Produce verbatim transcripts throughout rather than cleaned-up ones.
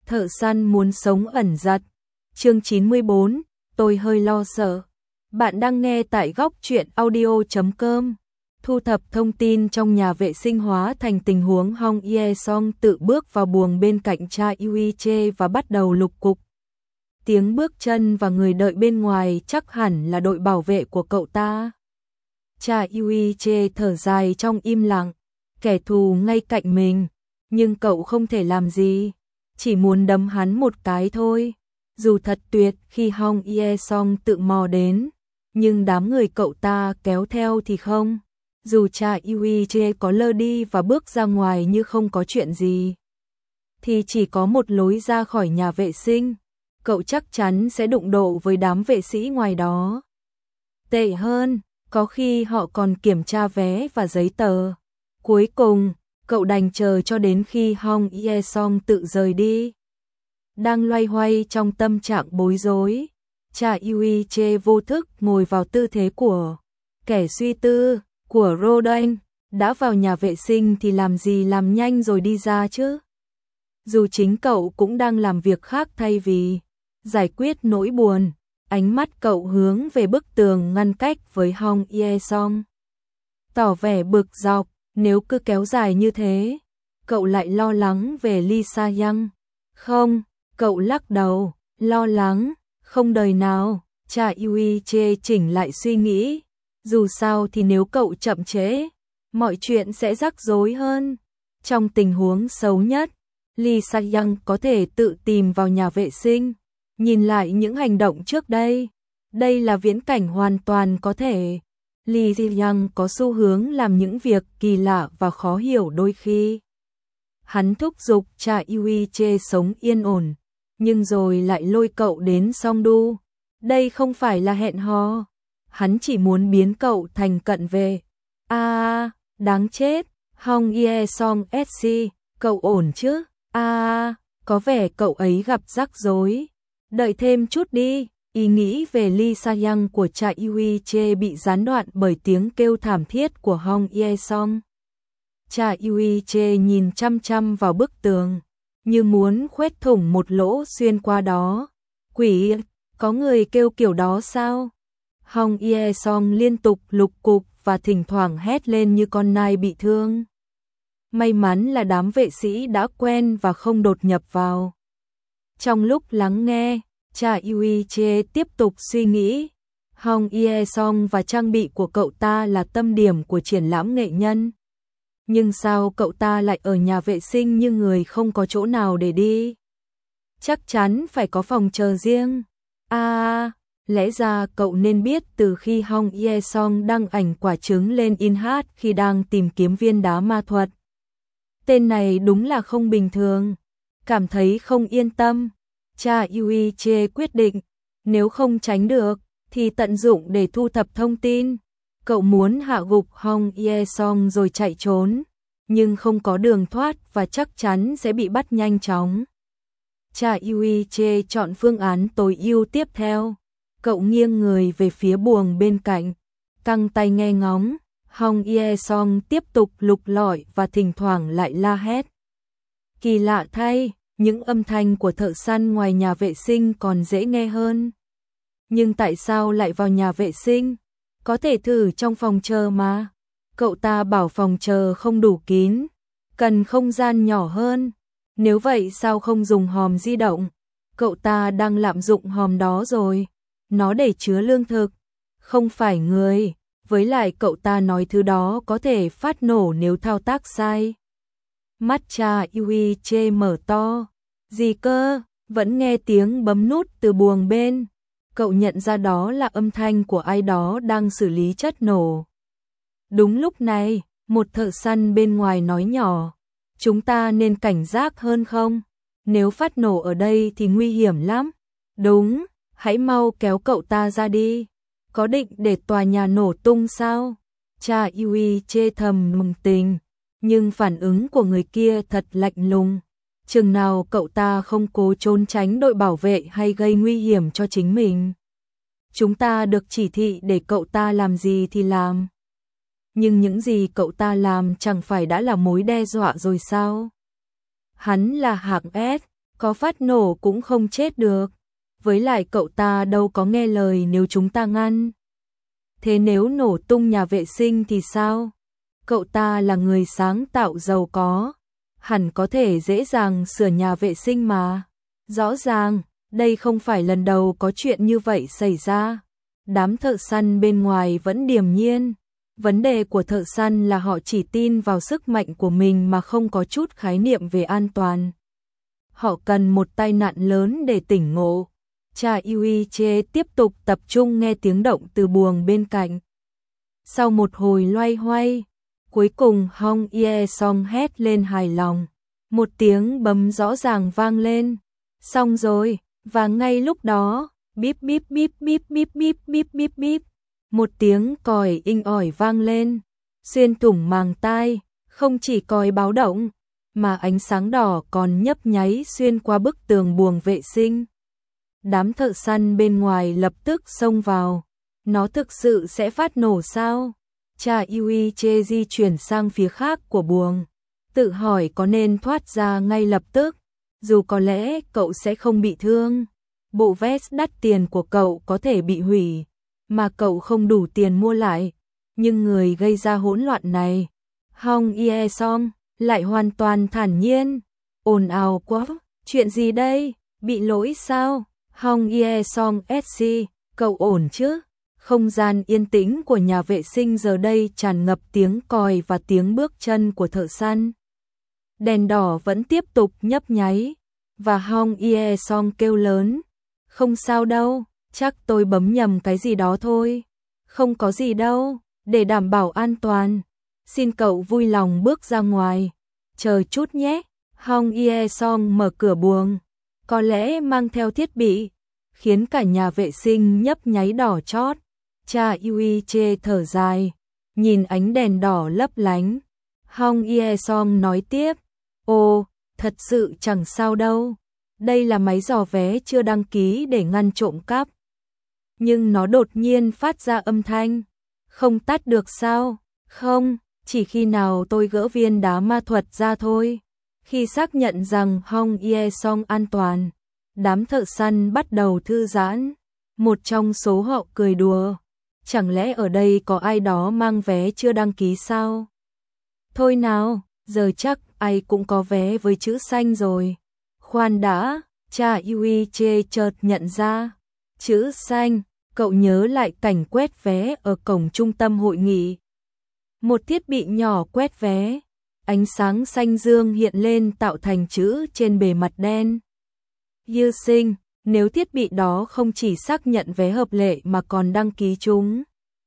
Thợ săn muốn sống ẩn giật. Chương chín mươi tư, tôi hơi lo sợ. Bạn đang nghe tại góc truyện audio chấm com. Thu thập thông tin trong nhà vệ sinh hóa thành tình huống Hong Ye-song tự bước vào buồng bên cạnh cha Yui-che và bắt đầu lục cục. Tiếng bước chân và người đợi bên ngoài chắc hẳn là đội bảo vệ của cậu ta. Cha Yui-che thở dài trong im lặng, kẻ thù ngay cạnh mình, nhưng cậu không thể làm gì, chỉ muốn đấm hắn một cái thôi. Dù thật tuyệt khi Hong Ye-song tự mò đến, nhưng đám người cậu ta kéo theo thì không. Dù cha Yui-che có lơ đi và bước ra ngoài như không có chuyện gì, thì chỉ có một lối ra khỏi nhà vệ sinh, cậu chắc chắn sẽ đụng độ với đám vệ sĩ ngoài đó. Tệ hơn, có khi họ còn kiểm tra vé và giấy tờ. Cuối cùng, cậu đành chờ cho đến khi Hong Ye-song tự rời đi. Đang loay hoay trong tâm trạng bối rối, cha Yui-che vô thức ngồi vào tư thế của kẻ suy tư, của Rodan. Đã vào nhà vệ sinh thì làm gì làm nhanh rồi đi ra chứ. Dù chính cậu cũng đang làm việc khác thay vì giải quyết nỗi buồn, ánh mắt cậu hướng về bức tường ngăn cách với Hong Ye-song, tỏ vẻ bực dọc. Nếu cứ kéo dài như thế, cậu lại lo lắng về Lee Sa-young. Không, cậu lắc đầu, lo lắng, không đời nào. Cha Yui-che chỉnh lại suy nghĩ. Dù sao thì nếu cậu chậm trễ, mọi chuyện sẽ rắc rối hơn. Trong tình huống xấu nhất, Lee Sa-young có thể tự tìm vào nhà vệ sinh. Nhìn lại những hành động trước đây, đây là viễn cảnh hoàn toàn có thể. Lee Sa-young có xu hướng làm những việc kỳ lạ và khó hiểu đôi khi. Hắn thúc giục cha Yui-che sống yên ổn, nhưng rồi lại lôi cậu đến Songdo. Đây không phải là hẹn hò. Hắn chỉ muốn biến cậu thành cận vệ. À, đáng chết. Hong Ye-song ét xê, cậu ổn chứ? À, có vẻ cậu ấy gặp rắc rối. Đợi thêm chút đi. Ý nghĩ về Lee Sa-young của cha Yui-che bị gián đoạn bởi tiếng kêu thảm thiết của Hong Ye-song. Cha Yui-che nhìn chăm chăm vào bức tường, như muốn khoét thủng một lỗ xuyên qua đó. Quỷ, có người kêu kiểu đó sao? Hong Ye-song liên tục lục cục và thỉnh thoảng hét lên như con nai bị thương. May mắn là đám vệ sĩ đã quen và không đột nhập vào. Trong lúc lắng nghe, cha Yui-che tiếp tục suy nghĩ. Hong Ye-song và trang bị của cậu ta là tâm điểm của triển lãm nghệ nhân. Nhưng sao cậu ta lại ở nhà vệ sinh như người không có chỗ nào để đi? Chắc chắn phải có phòng chờ riêng. À, lẽ ra cậu nên biết từ khi Hong Ye-song đăng ảnh quả trứng lên Inhat khi đang tìm kiếm viên đá ma thuật. Tên này đúng là không bình thường. Cảm thấy không yên tâm, cha Yui-che quyết định, nếu không tránh được, thì tận dụng để thu thập thông tin. Cậu muốn hạ gục Hong Ye-song rồi chạy trốn, nhưng không có đường thoát và chắc chắn sẽ bị bắt nhanh chóng. Cha Yui-che chọn phương án tối ưu tiếp theo. Cậu nghiêng người về phía buồng bên cạnh, căng tay nghe ngóng. Hong Ye-song tiếp tục lục lọi và thỉnh thoảng lại la hét. Kỳ lạ thay, những âm thanh của thợ săn ngoài nhà vệ sinh còn dễ nghe hơn. Nhưng tại sao lại vào nhà vệ sinh? Có thể thử trong phòng chờ mà. Cậu ta bảo phòng chờ không đủ kín, cần không gian nhỏ hơn. Nếu vậy sao không dùng hòm di động? Cậu ta đang lạm dụng hòm đó rồi. Nó để chứa lương thực, không phải người. Với lại cậu ta nói thứ đó có thể phát nổ nếu thao tác sai. Mắt cha Yui-che mở to. Gì cơ? Vẫn nghe tiếng bấm nút từ buồng bên. Cậu nhận ra đó là âm thanh của ai đó đang xử lý chất nổ. Đúng lúc này, một thợ săn bên ngoài nói nhỏ. Chúng ta nên cảnh giác hơn không? Nếu phát nổ ở đây thì nguy hiểm lắm. Đúng, hãy mau kéo cậu ta ra đi. Có định để tòa nhà nổ tung sao? Cha Yui-che thầm mừng tình, nhưng phản ứng của người kia thật lạnh lùng. Chừng nào cậu ta không cố trốn tránh đội bảo vệ hay gây nguy hiểm cho chính mình. Chúng ta được chỉ thị để cậu ta làm gì thì làm. Nhưng những gì cậu ta làm chẳng phải đã là mối đe dọa rồi sao? Hắn là hạng S, có phát nổ cũng không chết được. Với lại cậu ta đâu có nghe lời nếu chúng ta ngăn. Thế nếu nổ tung nhà vệ sinh thì sao? Cậu ta là người sáng tạo giàu có, hẳn có thể dễ dàng sửa nhà vệ sinh mà. Rõ ràng, đây không phải lần đầu có chuyện như vậy xảy ra. Đám thợ săn bên ngoài vẫn điềm nhiên. Vấn đề của thợ săn là họ chỉ tin vào sức mạnh của mình mà không có chút khái niệm về an toàn. Họ cần một tai nạn lớn để tỉnh ngộ. Cha Yuiche tiếp tục tập trung nghe tiếng động từ buồng bên cạnh. Sau một hồi loay hoay, cuối cùng Hong Ye-song hét lên hài lòng. Một tiếng bấm rõ ràng vang lên. Xong rồi, và ngay lúc đó, bíp bíp bíp bíp bíp bíp bíp bíp bíp, một tiếng còi inh ỏi vang lên, xuyên thủng màng tai, không chỉ còi báo động, mà ánh sáng đỏ còn nhấp nháy xuyên qua bức tường buồng vệ sinh. Đám thợ săn bên ngoài lập tức xông vào. Nó thực sự sẽ phát nổ sao? Cha Yuiche di chuyển sang phía khác của buồng, tự hỏi có nên thoát ra ngay lập tức, dù có lẽ cậu sẽ không bị thương. Bộ vest đắt tiền của cậu có thể bị hủy, mà cậu không đủ tiền mua lại. Nhưng người gây ra hỗn loạn này, Hong Ye-song, lại hoàn toàn thản nhiên. Ồn ào quá, chuyện gì đây? Bị lỗi sao? Hong Ye-song ét xê, cậu ổn chứ? Không gian yên tĩnh của nhà vệ sinh giờ đây tràn ngập tiếng còi và tiếng bước chân của thợ săn. Đèn đỏ vẫn tiếp tục nhấp nháy, và Hong Ye-song kêu lớn. Không sao đâu, chắc tôi bấm nhầm cái gì đó thôi. Không có gì đâu, để đảm bảo an toàn. Xin cậu vui lòng bước ra ngoài. Chờ chút nhé. Hong Ye-song mở cửa buồng, có lẽ mang theo thiết bị, khiến cả nhà vệ sinh nhấp nháy đỏ chót. Cha Yuiche thở dài, nhìn ánh đèn đỏ lấp lánh. Hong Ye-song nói tiếp, ồ, thật sự chẳng sao đâu. Đây là máy dò vé chưa đăng ký để ngăn trộm cắp. Nhưng nó đột nhiên phát ra âm thanh. Không tắt được sao? Không, chỉ khi nào tôi gỡ viên đá ma thuật ra thôi. Khi xác nhận rằng Hong Ye-song an toàn, đám thợ săn bắt đầu thư giãn. Một trong số họ cười đùa. Chẳng lẽ ở đây có ai đó mang vé chưa đăng ký sao? Thôi nào, giờ chắc ai cũng có vé với chữ xanh rồi. Khoan đã, cha Yuiche chợt nhận ra. Chữ xanh, cậu nhớ lại cảnh quét vé ở cổng trung tâm hội nghị. Một thiết bị nhỏ quét vé, ánh sáng xanh dương hiện lên tạo thành chữ trên bề mặt đen. Như sinh, nếu thiết bị đó không chỉ xác nhận vé hợp lệ mà còn đăng ký chúng,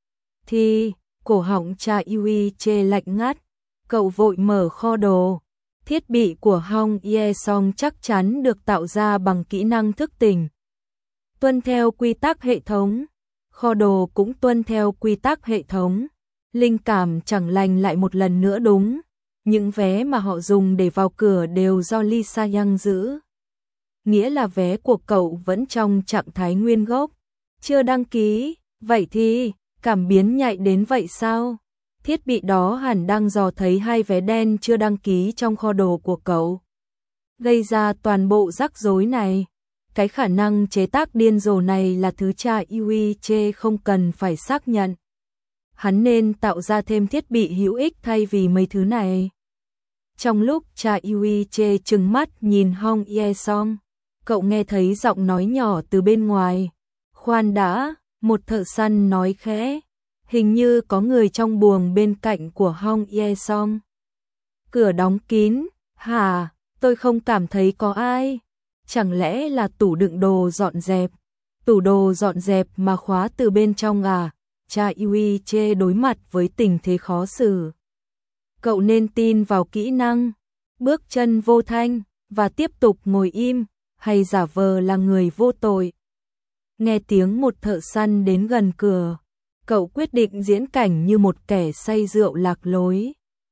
thì cổ họng cha Yuiche lạnh ngắt. Cậu vội mở kho đồ. Thiết bị của Hong Ye-song chắc chắn được tạo ra bằng kỹ năng thức tỉnh, tuân theo quy tắc hệ thống. Kho đồ cũng tuân theo quy tắc hệ thống. Linh cảm chẳng lành lại một lần nữa đúng. Những vé mà họ dùng để vào cửa đều do Lee Sa-young giữ. Nghĩa là vé của cậu vẫn trong trạng thái nguyên gốc. Chưa đăng ký, vậy thì, cảm biến nhạy đến vậy sao? Thiết bị đó hẳn đang dò thấy hai vé đen chưa đăng ký trong kho đồ của cậu. Gây ra toàn bộ rắc rối này. Cái khả năng chế tác điên rồ này là thứ cha Yuiche không cần phải xác nhận. Hắn nên tạo ra thêm thiết bị hữu ích thay vì mấy thứ này. Trong lúc cha Yuiche trừng mắt nhìn Hong Ye-song, cậu nghe thấy giọng nói nhỏ từ bên ngoài. Khoan đã, một thợ săn nói khẽ. Hình như có người trong buồng bên cạnh của Hong Ye-song. Cửa đóng kín. Hả, tôi không cảm thấy có ai. Chẳng lẽ là tủ đựng đồ dọn dẹp? Tủ đồ dọn dẹp mà khóa từ bên trong à? Cha Yuiche đối mặt với tình thế khó xử. Cậu nên tin vào kỹ năng, bước chân vô thanh, và tiếp tục ngồi im, hay giả vờ là người vô tội. Nghe tiếng một thợ săn đến gần cửa, cậu quyết định diễn cảnh như một kẻ say rượu lạc lối.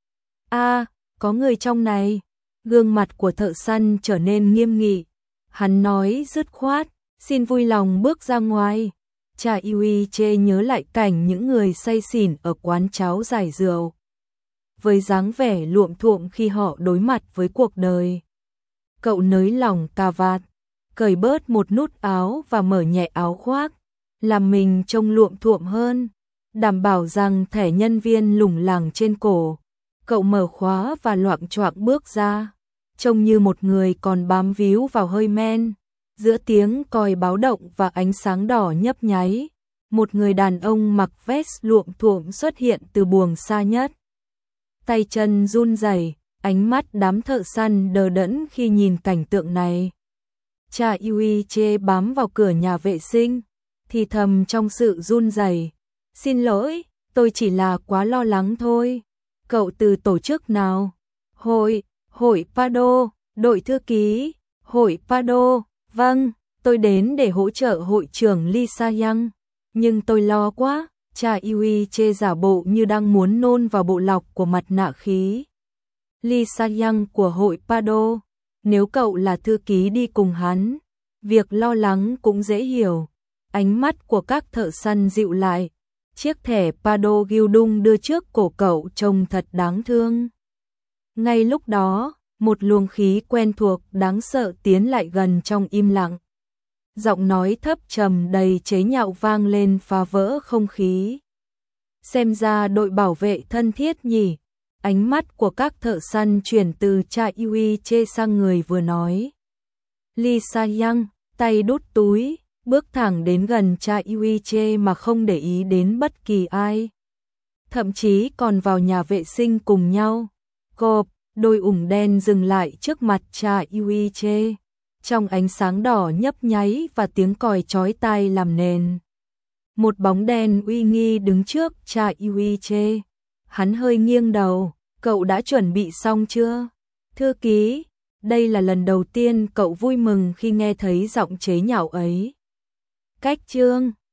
A, à, có người trong này. Gương mặt của thợ săn trở nên nghiêm nghị. Hắn nói dứt khoát, xin vui lòng bước ra ngoài. Cha Yuiche nhớ lại cảnh những người say xỉn ở quán cháo giải rượu, với dáng vẻ luộm thuộm khi họ đối mặt với cuộc đời. Cậu nới lỏng cà vạt, cởi bớt một nút áo và mở nhẹ áo khoác, làm mình trông luộm thuộm hơn, đảm bảo rằng thẻ nhân viên lủng lẳng trên cổ. Cậu mở khóa và loạng choạng bước ra, trông như một người còn bám víu vào hơi men. Giữa tiếng còi báo động và ánh sáng đỏ nhấp nháy, một người đàn ông mặc vest luộm thuộm xuất hiện từ buồng xa nhất. Tay chân run rẩy, ánh mắt đám thợ săn đờ đẫn khi nhìn cảnh tượng này. Cha Yuiche bám vào cửa nhà vệ sinh, thì thầm trong sự run rẩy, "Xin lỗi, tôi chỉ là quá lo lắng thôi." "Cậu từ tổ chức nào?" "Hội, hội Pado, đội thư ký, hội Pado." "Vâng, tôi đến để hỗ trợ hội trưởng Lee Sa-young, nhưng tôi lo quá." Cha Yuiche giả bộ như đang muốn nôn vào bộ lọc của mặt nạ khí. "Lee Sa-young của hội Pado, nếu cậu là thư ký đi cùng hắn, việc lo lắng cũng dễ hiểu." Ánh mắt của các thợ săn dịu lại, chiếc thẻ Pado Gildung đưa trước cổ cậu trông thật đáng thương. Ngay lúc đó, một luồng khí quen thuộc đáng sợ tiến lại gần trong im lặng. Giọng nói thấp trầm đầy chế nhạo vang lên phá vỡ không khí. "Xem ra đội bảo vệ thân thiết nhỉ?" Ánh mắt của các thợ săn chuyển từ cha Yuiche sang người vừa nói. Lee Sa-young, tay đút túi, bước thẳng đến gần cha Yuiche mà không để ý đến bất kỳ ai. Thậm chí còn vào nhà vệ sinh cùng nhau. Cộp, đôi ủng đen dừng lại trước mặt cha Yuiche. Trong ánh sáng đỏ nhấp nháy và tiếng còi chói tai làm nền. Một bóng đen uy nghi đứng trước cha Yuiche. Hắn hơi nghiêng đầu, "Cậu đã chuẩn bị xong chưa?" "Thư ký." Đây là lần đầu tiên cậu vui mừng khi nghe thấy giọng chế nhạo ấy. "Cách chương."